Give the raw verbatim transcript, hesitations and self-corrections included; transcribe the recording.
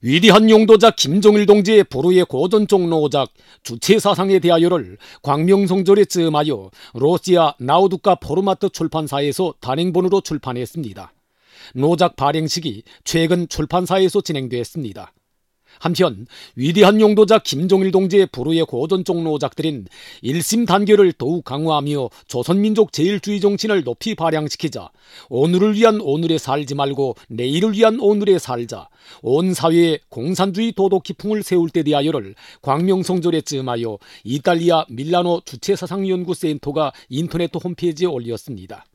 위대한 용도자 김종일 동지의 불후의 고전적 노작 주체사상에 대하여를 광명성절에 쯤하여 러시아 나우두카 포르마트 출판사에서 단행본으로 출판했습니다. 노작 발행식이 최근 출판사에서 진행되었습니다. 한편 위대한 용도자 김종일 동지의 불후의 고전적 노작들인 일심 단결을 더욱 강화하며 조선민족 제일주의 정신을 높이 발扬시키자, 오늘을 위한 오늘에 살지 말고 내일을 위한 오늘에 살자, 온 사회에 공산주의 도덕 기풍을 세울 때 대하여를 광명성절에 쯤하여 이탈리아 밀라노 주체사상연구센터가 인터넷 홈페이지에 올렸습니다.